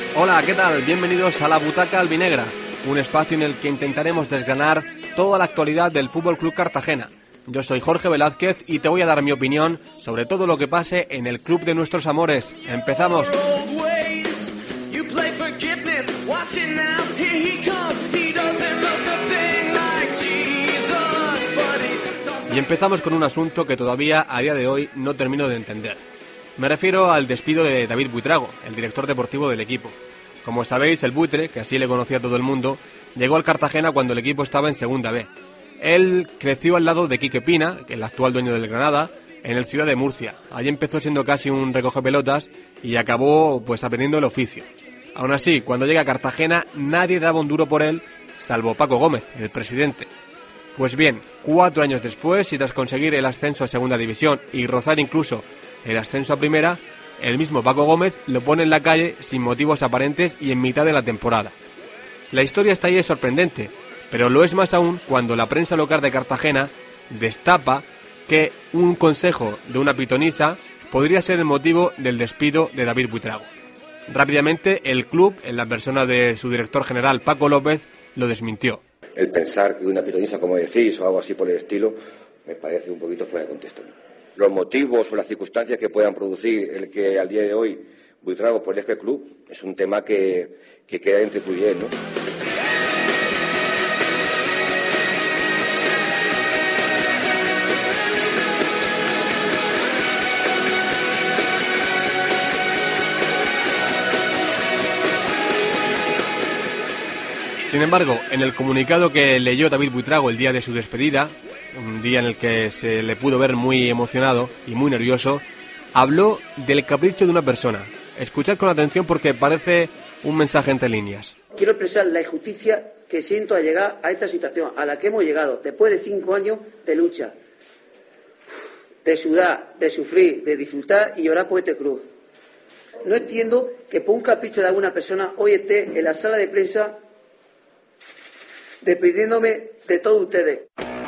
Hola, ¿qué tal? Bienvenidos a La Butaca Albinegra, un espacio en el que intentaremos desgranar toda la actualidad del Fútbol Club Cartagena. Yo soy Jorge Velázquez y te voy a dar mi opinión sobre todo lo que pase en el club de nuestros amores. ¡Empezamos! Y empezamos con un asunto que todavía a día de hoy no termino de entender. Me refiero al despido de David Buitrago, el director deportivo del equipo. Como sabéis, el buitre, que así le conocía a todo el mundo, llegó al Cartagena cuando el equipo estaba en Segunda B. Él creció al lado de Quique Pina, el actual dueño del Granada, en el Ciudad de Murcia. Allí empezó siendo casi un recogepelotas y acabó aprendiendo el oficio. Aún así, cuando llega a Cartagena, nadie daba un duro por él, salvo Paco Gómez, el presidente. Pues bien, 4 años después, y tras conseguir el ascenso a Segunda División y rozar incluso el ascenso a Primera, el mismo Paco Gómez lo pone en la calle sin motivos aparentes y en mitad de la temporada. La historia hasta ahí es sorprendente, pero lo es más aún cuando la prensa local de Cartagena destapa que un consejo de una pitonisa podría ser el motivo del despido de David Buitrago. Rápidamente el club, en la persona de su director general Paco López, lo desmintió. El pensar que una pitonisa, como decís, o algo así por el estilo, me parece un poquito fuera de contexto. Los motivos o las circunstancias que puedan producir el que al día de hoy Buitrago pues deje el club es un tema que queda entre tú y él, ¿no? Sin embargo, en el comunicado que leyó David Buitrago el día de su despedida, un día en el que se le pudo ver muy emocionado y muy nervioso, habló del capricho de una persona. Escuchad con atención porque parece un mensaje entre líneas. Quiero expresar la injusticia que siento al llegar a esta situación, a la que hemos llegado después de 5 años de lucha, de sudar, de sufrir, de disfrutar y llorar por este club. No entiendo que por un capricho de alguna persona hoy esté en la sala de prensa despidiéndome de todos ustedes.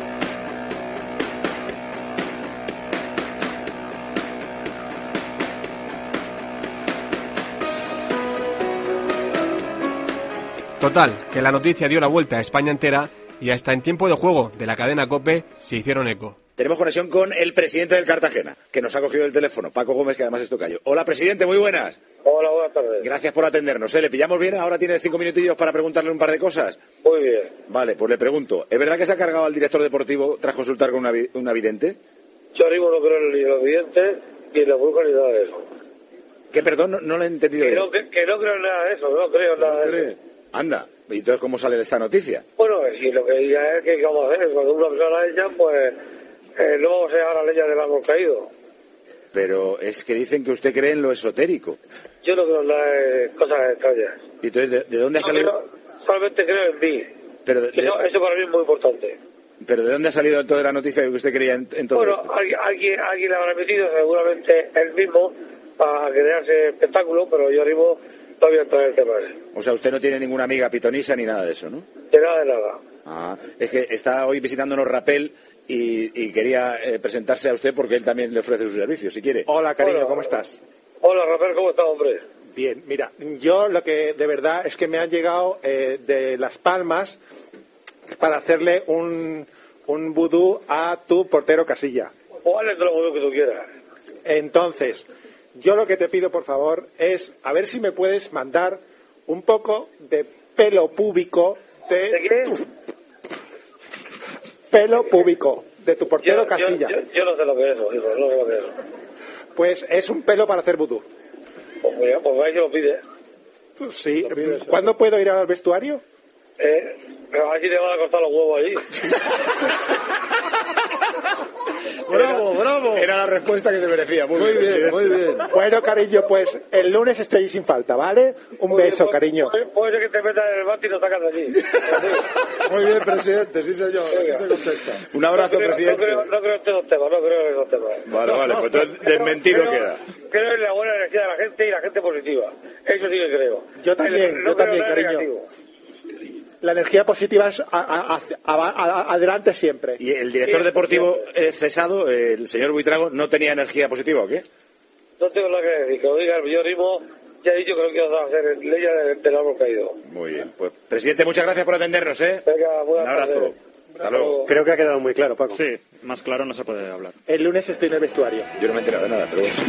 Total, que la noticia dio la vuelta a España entera y hasta en tiempo de juego de la cadena COPE se hicieron eco. Tenemos conexión con el presidente del Cartagena, que nos ha cogido el teléfono, Paco Gómez, que además es tocayo. Hola, presidente, muy buenas. Hola, buenas tardes. Gracias por atendernos. ¿Le pillamos bien? Ahora tiene 5 minutillos para preguntarle un par de cosas. Muy bien. Vale, pues le pregunto. ¿Es verdad que se ha cargado al director deportivo tras consultar con una vidente? Yo arriba no creo ni en los videntes, ni en la bruja, ni nada de eso. ¿Qué, perdón? No lo he entendido bien. Que no creo en nada de eso, no creo en nada de eso. Anda, ¿y entonces cómo sale esta noticia? Bueno, si lo que diga es que vamos a hacer, cuando una persona la echa, pues no vamos a llegar a la leña del árbol caído. Pero es que dicen que usted cree en lo esotérico. Yo no creo en nada de cosas extrañas. ¿Y entonces de dónde ha salido? Solamente creo en mí. Pero eso para mí es muy importante. ¿Pero de dónde ha salido toda la noticia de que usted creía en todo esto? Bueno, alguien le habrá metido, seguramente él mismo, para crearse espectáculo, pero yo arriba no voy a entrar en el tema ese. O sea, usted no tiene ninguna amiga pitonisa ni nada de eso, ¿no? De nada. Ah, es que está hoy visitándonos Rapel y quería presentarse a usted porque él también le ofrece sus servicios, si quiere. Hola, cariño, ¿cómo estás? Hola, Rafael, ¿cómo estás, hombre? Bien, mira, yo lo que de verdad es que me han llegado de Las Palmas para hacerle un vudú a tu portero Casilla. ¿Cuál es el vudú que tú quieras? Entonces, yo lo que te pido, por favor, es a ver si me puedes mandar un poco de pelo púbico ¿De qué? Pelo púbico de tu portero Casilla. Yo no sé lo que es eso, hijo, no sé lo que es eso. Pues es un pelo para hacer vudú. Pues mira, pues ahí se lo pide. Sí. ¿Cuándo puedo ir al vestuario? Pero aquí te van a costar los huevos allí. ¡Bravo! Era la respuesta que se merecía. Muy bien. Bueno, cariño, pues el lunes estoy sin falta, ¿vale? Un beso, cariño. Puede ser que te metas en el bate y lo sacas de allí. Muy bien, presidente, sí señor, así se contesta. Un abrazo, presidente. No creo en esos temas, Vale, pues entonces desmentido queda. Creo en la buena energía de la gente y la gente positiva. Eso sí que creo. Yo también, cariño. Negativo. La energía positiva es adelante siempre. ¿Y el director deportivo cesado, el señor Buitrago, no tenía energía positiva o qué? No tengo nada que decir, que lo diga el yo mismo, ya he dicho que no quiero hacer leyes del árbol caído. Muy bien. Pues, presidente, muchas gracias por atendernos, ¿eh? Venga, un abrazo. Hasta luego. Creo que ha quedado muy claro, Paco. Sí, más claro no se puede hablar. El lunes estoy en el vestuario. Yo no me he enterado de nada, pero bueno.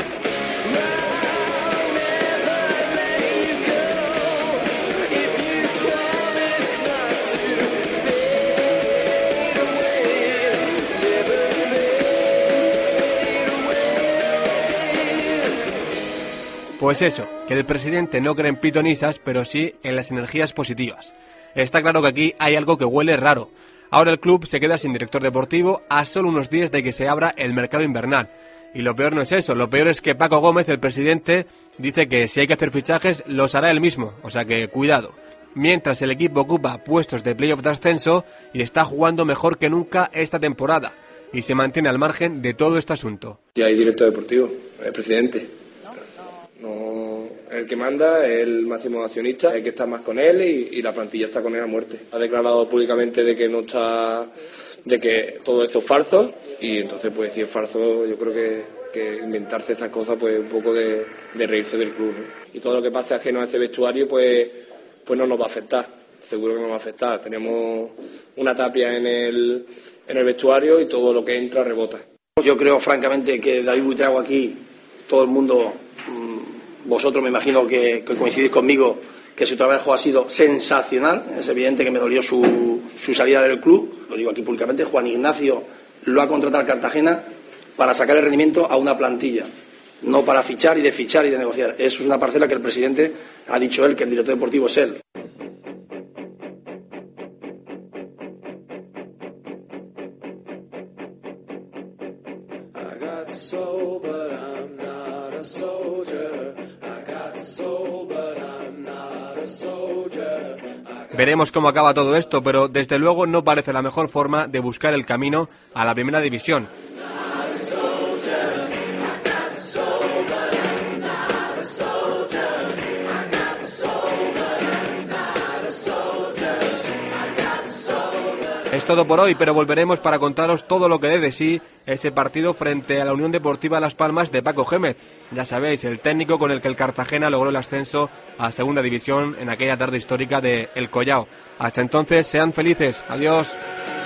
Pues eso, que el presidente no cree en pitonisas, pero sí en las energías positivas. Está claro que aquí hay algo que huele raro. Ahora el club se queda sin director deportivo a solo unos días de que se abra el mercado invernal. Y lo peor no es eso, lo peor es que Paco Gómez, el presidente, dice que si hay que hacer fichajes, los hará él mismo, o sea que cuidado. Mientras el equipo ocupa puestos de playoff de ascenso y está jugando mejor que nunca esta temporada, y se mantiene al margen de todo este asunto. Ya hay director deportivo, el presidente. No, el que manda es el máximo accionista, hay que estar más con él y la plantilla está con él a muerte. Ha declarado públicamente de que no está, de que todo esto es falso, y entonces pues si es falso yo creo que inventarse esas cosas pues un poco de reírse del club, ¿no? Y todo lo que pase ajeno a ese vestuario pues no nos va a afectar, seguro que nos va a afectar. Tenemos una tapia en el vestuario y todo lo que entra rebota. Yo creo francamente que David Buitrago aquí, todo el mundo, vosotros me imagino que coincidís conmigo, que su trabajo ha sido sensacional. Es evidente que me dolió su salida del club, lo digo aquí públicamente. Juan Ignacio lo ha contratado al Cartagena para sacar el rendimiento a una plantilla, no para fichar y desfichar y de negociar. Eso es una parcela que el presidente ha dicho él, que el director deportivo es él. Veremos cómo acaba todo esto, pero desde luego no parece la mejor forma de buscar el camino a la primera división. Es todo por hoy, pero volveremos para contaros todo lo que dé de sí ese partido frente a la Unión Deportiva Las Palmas de Paco Gémez. Ya sabéis, el técnico con el que el Cartagena logró el ascenso a Segunda División en aquella tarde histórica de El Collao. Hasta entonces, sean felices. Adiós.